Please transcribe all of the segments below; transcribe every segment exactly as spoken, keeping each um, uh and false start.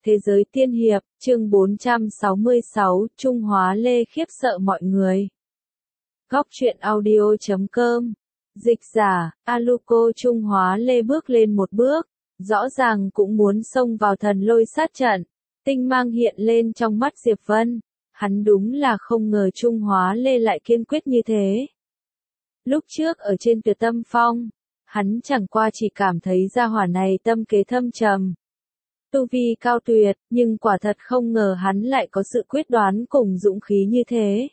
Thế giới tiên hiệp, chương bốn trăm sáu mươi sáu, Trung Hóa Lê khiếp sợ mọi người. Góc truyện audio chấm com. Dịch giả, Aluko Trung Hóa Lê bước lên một bước, rõ ràng cũng muốn xông vào thần lôi sát trận. Tinh mang hiện lên trong mắt Diệp Vân, hắn đúng là không ngờ Trung Hóa Lê lại kiên quyết như thế. Lúc trước ở trên Tuyệt Tâm Phong, hắn chẳng qua chỉ cảm thấy gia hỏa này tâm kế thâm trầm. Tu vi cao tuyệt, nhưng quả thật không ngờ hắn lại có sự quyết đoán cùng dũng khí như thế.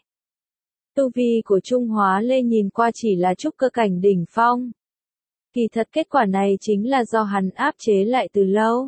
Tu vi của Trung Hóa Lê nhìn qua chỉ là trúc cơ cảnh đỉnh phong. Kỳ thật kết quả này chính là do hắn áp chế lại từ lâu.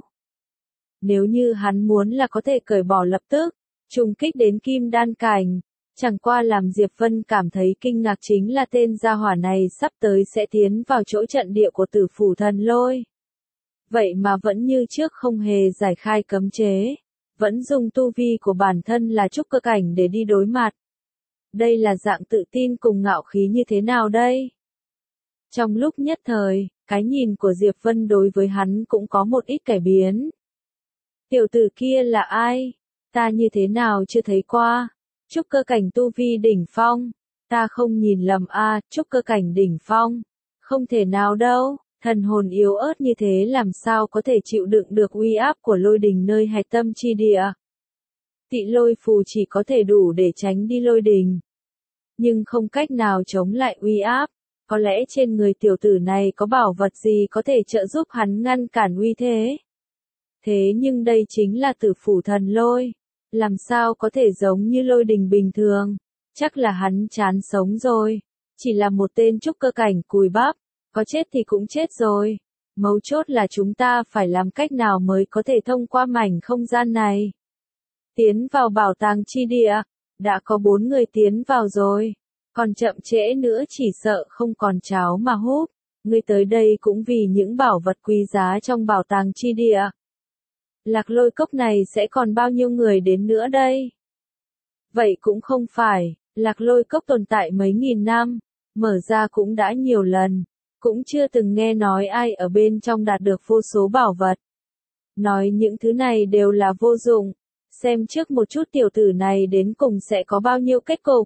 Nếu như hắn muốn là có thể cởi bỏ lập tức, trùng kích đến kim đan cảnh, chẳng qua làm Diệp Vân cảm thấy kinh ngạc chính là tên gia hỏa này sắp tới sẽ tiến vào chỗ trận địa của Tử Phủ Thần Lôi. Vậy mà vẫn như trước không hề giải khai cấm chế, vẫn dùng tu vi của bản thân là trúc cơ cảnh để đi đối mặt. Đây là dạng tự tin cùng ngạo khí như thế nào đây? Trong lúc nhất thời, cái nhìn của Diệp Vân đối với hắn cũng có một ít cải biến. Tiểu tử kia là ai? Ta như thế nào chưa thấy qua? Trúc cơ cảnh tu vi đỉnh phong. Ta không nhìn lầm a, à, trúc cơ cảnh đỉnh phong. Không thể nào đâu. Thần hồn yếu ớt như thế làm sao có thể chịu đựng được uy áp của lôi đình nơi hạch tâm chi địa. Tị lôi phù chỉ có thể đủ để tránh đi lôi đình, nhưng không cách nào chống lại uy áp. Có lẽ trên người tiểu tử này có bảo vật gì có thể trợ giúp hắn ngăn cản uy thế. Thế nhưng đây chính là Tử Phủ Thần Lôi, làm sao có thể giống như lôi đình bình thường. Chắc là hắn chán sống rồi, chỉ là một tên trúc cơ cảnh cùi bắp. Có chết thì cũng chết rồi. Mấu chốt là chúng ta phải làm cách nào mới có thể thông qua mảnh không gian này. Tiến vào bảo tàng chi địa. Đã có bốn người tiến vào rồi. Còn chậm trễ nữa chỉ sợ không còn cháo mà húp. Ngươi tới đây cũng vì những bảo vật quý giá trong bảo tàng chi địa. Lạc Lôi cốc này sẽ còn bao nhiêu người đến nữa đây? Vậy cũng không phải. Lạc Lôi cốc tồn tại mấy nghìn năm. Mở ra cũng đã nhiều lần. Cũng chưa từng nghe nói ai ở bên trong đạt được vô số bảo vật. Nói những thứ này đều là vô dụng. Xem trước một chút tiểu tử này đến cùng sẽ có bao nhiêu kết cục.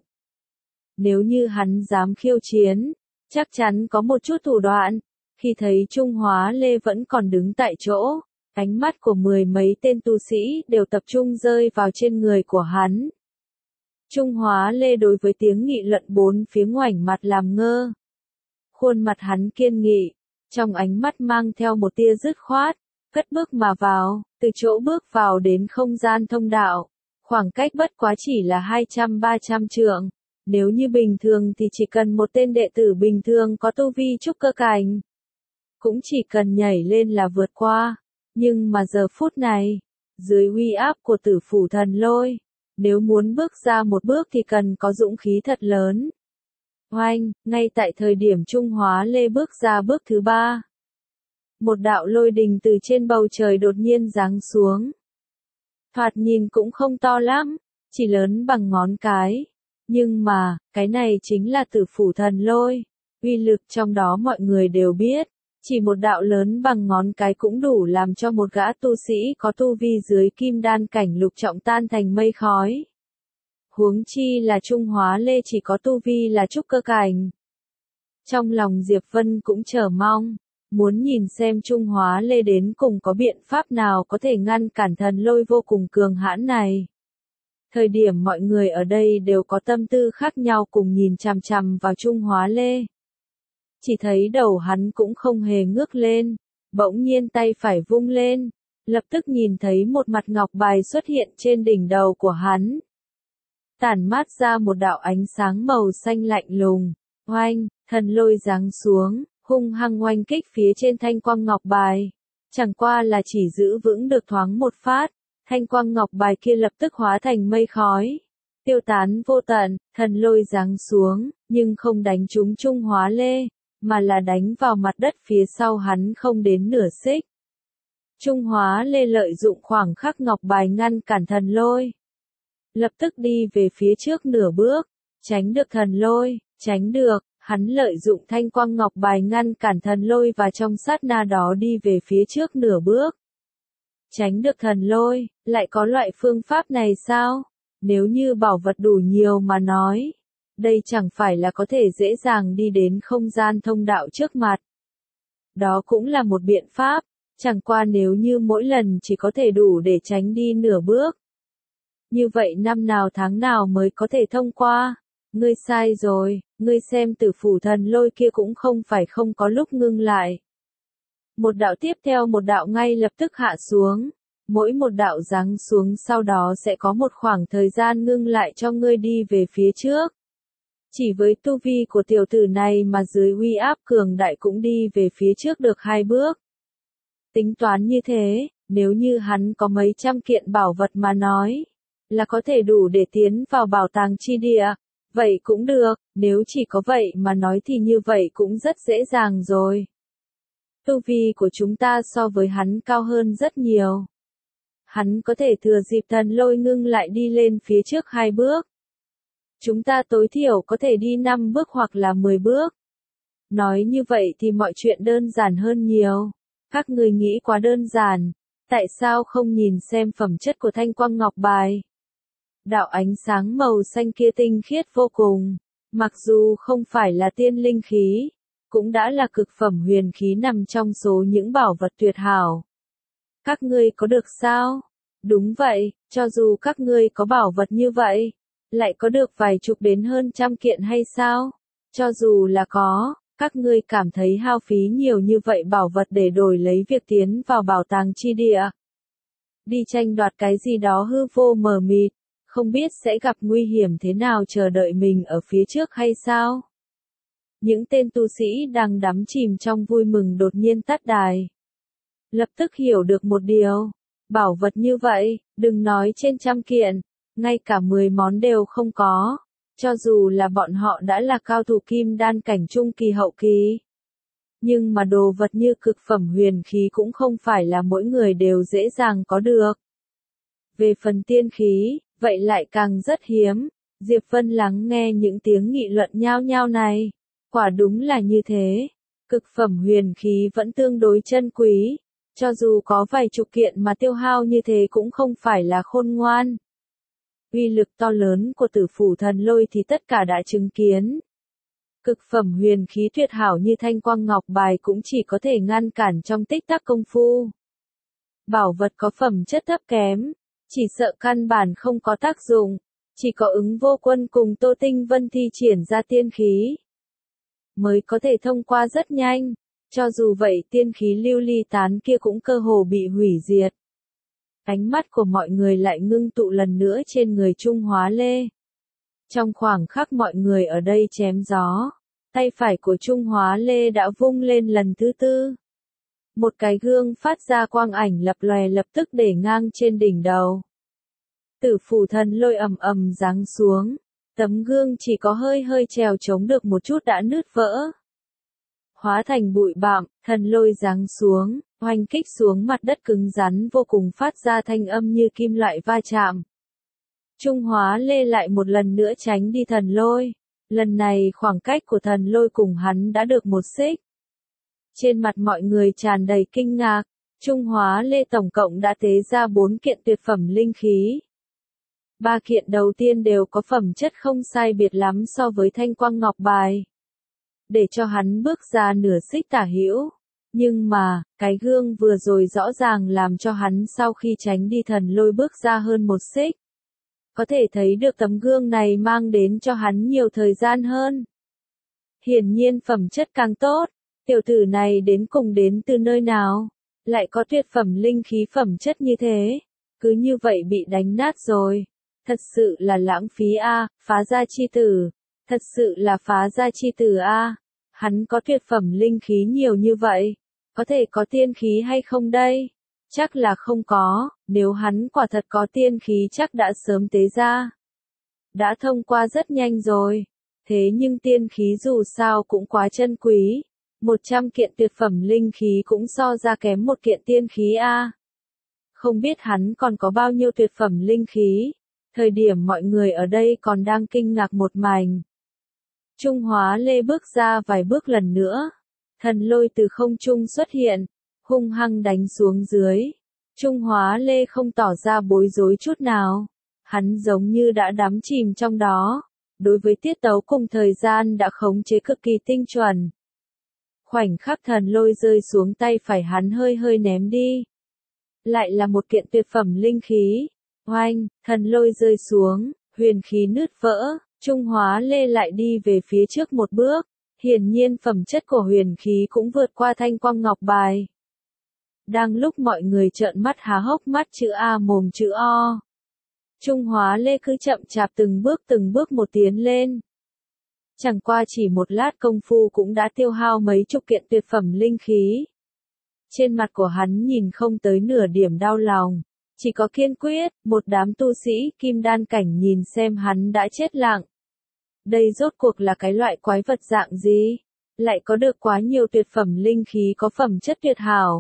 Nếu như hắn dám khiêu chiến, chắc chắn có một chút thủ đoạn. Khi thấy Trung Hóa Lê vẫn còn đứng tại chỗ, ánh mắt của mười mấy tên tu sĩ đều tập trung rơi vào trên người của hắn. Trung Hóa Lê đối với tiếng nghị luận bốn phía ngoảnh mặt làm ngơ. Khuôn mặt hắn kiên nghị, trong ánh mắt mang theo một tia dứt khoát, cất bước mà vào, từ chỗ bước vào đến không gian thông đạo. Khoảng cách bất quá chỉ là hai trăm ba trăm trượng. Nếu như bình thường thì chỉ cần một tên đệ tử bình thường có tu vi trúc cơ cảnh. Cũng chỉ cần nhảy lên là vượt qua. Nhưng mà giờ phút này, dưới uy áp của Tử Phủ Thần Lôi, nếu muốn bước ra một bước thì cần có dũng khí thật lớn. Oanh, ngay tại thời điểm Trung Hóa Lê bước ra bước thứ ba. Một đạo lôi đình từ trên bầu trời đột nhiên giáng xuống. Thoạt nhìn cũng không to lắm, chỉ lớn bằng ngón cái. Nhưng mà, cái này chính là Tử Phủ Thần Lôi. Uy lực trong đó mọi người đều biết. Chỉ một đạo lớn bằng ngón cái cũng đủ làm cho một gã tu sĩ có tu vi dưới kim đan cảnh lục trọng tan thành mây khói. Huống chi là Trung Hóa Lê chỉ có tu vi là trúc cơ cảnh. Trong lòng Diệp Vân cũng chờ mong, muốn nhìn xem Trung Hóa Lê đến cùng có biện pháp nào có thể ngăn cản thần lôi vô cùng cường hãn này. Thời điểm mọi người ở đây đều có tâm tư khác nhau cùng nhìn chằm chằm vào Trung Hóa Lê. Chỉ thấy đầu hắn cũng không hề ngước lên, bỗng nhiên tay phải vung lên, lập tức nhìn thấy một mặt ngọc bài xuất hiện trên đỉnh đầu của hắn. Tản mát ra một đạo ánh sáng màu xanh lạnh lùng, oanh, thần lôi giáng xuống, hung hăng oanh kích phía trên thanh quang ngọc bài. Chẳng qua là chỉ giữ vững được thoáng một phát, thanh quang ngọc bài kia lập tức hóa thành mây khói, tiêu tán vô tận. Thần lôi giáng xuống, nhưng không đánh trúng Trung Hóa Lê, mà là đánh vào mặt đất phía sau hắn không đến nửa xích. Trung Hóa Lê lợi dụng khoảng khắc ngọc bài ngăn cản thần lôi. Lập tức đi về phía trước nửa bước, tránh được thần lôi, tránh được, hắn lợi dụng thanh quang ngọc bài ngăn cản thần lôi và trong sát na đó đi về phía trước nửa bước. tránh được thần lôi, lại có loại phương pháp này sao? Nếu như bảo vật đủ nhiều mà nói, đây chẳng phải là có thể dễ dàng đi đến không gian thông đạo trước mặt. Đó cũng là một biện pháp, chẳng qua nếu như mỗi lần chỉ có thể đủ để tránh đi nửa bước. Như vậy năm nào tháng nào mới có thể thông qua? Ngươi sai rồi, ngươi xem tử phủ thần lôi kia cũng không phải không có lúc ngưng lại. Một đạo tiếp theo một đạo ngay lập tức hạ xuống, mỗi một đạo giáng xuống sau đó sẽ có một khoảng thời gian ngưng lại cho ngươi đi về phía trước. Chỉ với tu vi của tiểu tử này mà dưới uy áp cường đại cũng đi về phía trước được hai bước. Tính toán như thế, nếu như hắn có mấy trăm kiện bảo vật mà nói, là có thể đủ để tiến vào bảo tàng chi địa, vậy cũng được, nếu chỉ có vậy mà nói thì như vậy cũng rất dễ dàng rồi. Tu vi của chúng ta so với hắn cao hơn rất nhiều. Hắn có thể thừa dịp thần lôi ngưng lại đi lên phía trước hai bước. Chúng ta tối thiểu có thể đi năm bước hoặc là mười bước. Nói như vậy thì mọi chuyện đơn giản hơn nhiều. Các người nghĩ quá đơn giản, tại sao không nhìn xem phẩm chất của thanh quang ngọc bài? Đạo ánh sáng màu xanh kia tinh khiết vô cùng, mặc dù không phải là tiên linh khí, cũng đã là cực phẩm huyền khí nằm trong số những bảo vật tuyệt hảo. Các ngươi có được sao? Đúng vậy, cho dù các ngươi có bảo vật như vậy, lại có được vài chục đến hơn trăm kiện hay sao? Cho dù là có, các ngươi cảm thấy hao phí nhiều như vậy bảo vật để đổi lấy việc tiến vào bảo tàng chi địa. Đi tranh đoạt cái gì đó hư vô mờ mịt, không biết sẽ gặp nguy hiểm thế nào chờ đợi mình ở phía trước hay sao? Những tên tu sĩ đang đắm chìm trong vui mừng đột nhiên tắt đài. Lập tức hiểu được một điều, bảo vật như vậy, đừng nói trên trăm kiện, ngay cả mười món đều không có, cho dù là bọn họ đã là cao thủ kim đan cảnh trung kỳ hậu kỳ. Nhưng mà đồ vật như cực phẩm huyền khí cũng không phải là mỗi người đều dễ dàng có được. Về phần tiên khí, vậy lại càng rất hiếm. Diệp Vân lắng nghe những tiếng nghị luận nhao nhao này. Quả đúng là như thế. Cực phẩm huyền khí vẫn tương đối chân quý. Cho dù có vài chục kiện mà tiêu hao như thế cũng không phải là khôn ngoan. Uy lực to lớn của tử phủ thần lôi thì tất cả đã chứng kiến. Cực phẩm huyền khí tuyệt hảo như thanh quang ngọc bài cũng chỉ có thể ngăn cản trong tích tắc công phu. Bảo vật có phẩm chất thấp kém, chỉ sợ căn bản không có tác dụng, chỉ có ứng vô quân cùng Tô Tinh Vân thi triển ra tiên khí, mới có thể thông qua rất nhanh, cho dù vậy tiên khí lưu ly tán kia cũng cơ hồ bị hủy diệt. Ánh mắt của mọi người lại ngưng tụ lần nữa trên người Trung Hóa Lê. Trong khoảng khắc mọi người ở đây chém gió, tay phải của Trung Hóa Lê đã vung lên lần thứ tư. Một cái gương phát ra quang ảnh lập lòe lập tức để ngang trên đỉnh đầu. Tử phủ thần lôi ầm ầm giáng xuống, tấm gương chỉ có hơi hơi trèo chống được một chút đã nứt vỡ. Hóa thành bụi bặm, thần lôi giáng xuống, oanh kích xuống mặt đất cứng rắn vô cùng phát ra thanh âm như kim loại va chạm. Trung Hóa Lê lại một lần nữa tránh đi thần lôi. Lần này khoảng cách của thần lôi cùng hắn đã được một xích. Trên mặt mọi người tràn đầy kinh ngạc, Trung Hóa Lê tổng cộng đã tế ra bốn kiện tuyệt phẩm linh khí. Ba kiện đầu tiên đều có phẩm chất không sai biệt lắm so với thanh quang ngọc bài. Để cho hắn bước ra nửa xích tả hữu. Nhưng mà, cái gương vừa rồi rõ ràng làm cho hắn sau khi tránh đi thần lôi bước ra hơn một xích. Có thể thấy được tấm gương này mang đến cho hắn nhiều thời gian hơn. Hiển nhiên phẩm chất càng tốt, tiểu tử này đến cùng đến từ nơi nào, lại có tuyệt phẩm linh khí phẩm chất như thế, cứ như vậy bị đánh nát rồi. Thật sự là lãng phí a, phá gia chi tử, thật sự là phá gia chi tử a. Hắn có tuyệt phẩm linh khí nhiều như vậy, có thể có tiên khí hay không đây? Chắc là không có, nếu hắn quả thật có tiên khí chắc đã sớm tế ra. Đã thông qua rất nhanh rồi, thế nhưng tiên khí dù sao cũng quá chân quý, một trăm kiện tuyệt phẩm linh khí cũng so ra kém một kiện tiên khí a. Không biết hắn còn có bao nhiêu tuyệt phẩm linh khí, thời điểm mọi người ở đây còn đang kinh ngạc một mảnh. Trung Hóa Lê bước ra vài bước lần nữa, thần lôi từ không trung xuất hiện, hung hăng đánh xuống dưới. Trung Hóa Lê không tỏ ra bối rối chút nào. Hắn giống như đã đắm chìm trong đó. Đối với tiết tấu cùng thời gian đã khống chế cực kỳ tinh chuẩn. Khoảnh khắc thần lôi rơi xuống tay phải hắn hơi hơi ném đi. Lại là một kiện tuyệt phẩm linh khí. Oanh, thần lôi rơi xuống, huyền khí nứt vỡ, Trung Hóa Lê lại đi về phía trước một bước. Hiển nhiên phẩm chất của huyền khí cũng vượt qua thanh quang ngọc bài. Đang lúc mọi người trợn mắt há hốc mắt chữ A mồm chữ O. Trung Hóa Lê cứ chậm chạp từng bước từng bước một tiến lên. Chẳng qua chỉ một lát công phu cũng đã tiêu hao mấy chục kiện tuyệt phẩm linh khí. Trên mặt của hắn nhìn không tới nửa điểm đau lòng, chỉ có kiên quyết. Một đám tu sĩ kim đan cảnh nhìn xem hắn đã chết lặng. Đây rốt cuộc là cái loại quái vật dạng gì? Lại có được quá nhiều tuyệt phẩm linh khí có phẩm chất tuyệt hảo.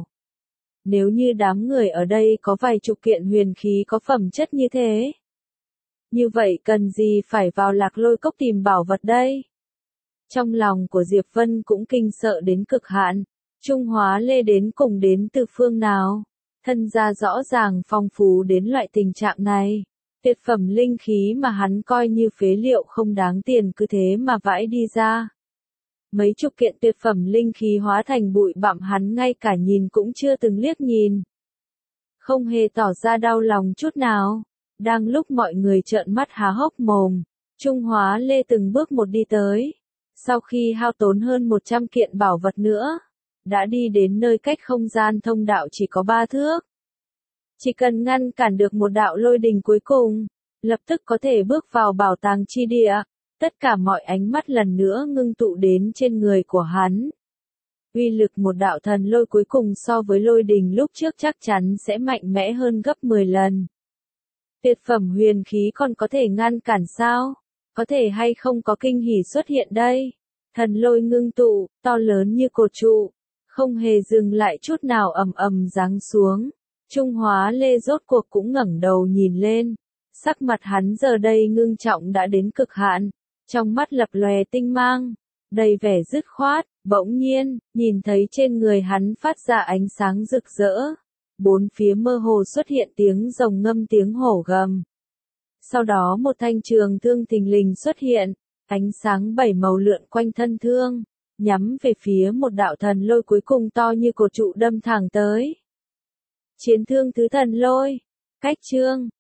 Nếu như đám người ở đây có vài chục kiện huyền khí có phẩm chất như thế. Như vậy cần gì phải vào Lạc Lôi Cốc tìm bảo vật đây? Trong lòng của Diệp Vân cũng kinh sợ đến cực hạn. Trung Hóa Lê đến cùng đến từ phương nào? Thân gia rõ ràng phong phú đến loại tình trạng này. Tuyệt phẩm linh khí mà hắn coi như phế liệu không đáng tiền cứ thế mà vãi đi ra. Mấy chục kiện tuyệt phẩm linh khí hóa thành bụi bặm hắn ngay cả nhìn cũng chưa từng liếc nhìn. Không hề tỏ ra đau lòng chút nào. Đang lúc mọi người trợn mắt há hốc mồm, Trung Hóa Lê từng bước một đi tới. Sau khi hao tốn hơn một trăm kiện bảo vật nữa, đã đi đến nơi cách không gian thông đạo chỉ có ba thước. Chỉ cần ngăn cản được một đạo lôi đình cuối cùng, lập tức có thể bước vào bảo tàng chi địa. Tất cả mọi ánh mắt lần nữa ngưng tụ đến trên người của hắn. Uy lực một đạo thần lôi cuối cùng so với lôi đình lúc trước chắc chắn sẽ mạnh mẽ hơn gấp mười lần. Tuyệt phẩm huyền khí còn có thể ngăn cản sao? Có thể hay không có kinh hỉ xuất hiện đây? Thần lôi ngưng tụ, to lớn như cột trụ, không hề dừng lại chút nào ầm ầm giáng xuống. Trung Hóa Lê rốt cuộc cũng ngẩng đầu nhìn lên. Sắc mặt hắn giờ đây ngưng trọng đã đến cực hạn. Trong mắt lập lòe tinh mang, đầy vẻ dứt khoát, bỗng nhiên, nhìn thấy trên người hắn phát ra ánh sáng rực rỡ. Bốn phía mơ hồ xuất hiện tiếng rồng ngâm tiếng hổ gầm. Sau đó một thanh trường thương thình lình xuất hiện, ánh sáng bảy màu lượn quanh thân thương, nhắm về phía một đạo thần lôi cuối cùng to như cột trụ đâm thẳng tới. Chiến thương thứ thần lôi, cách chương,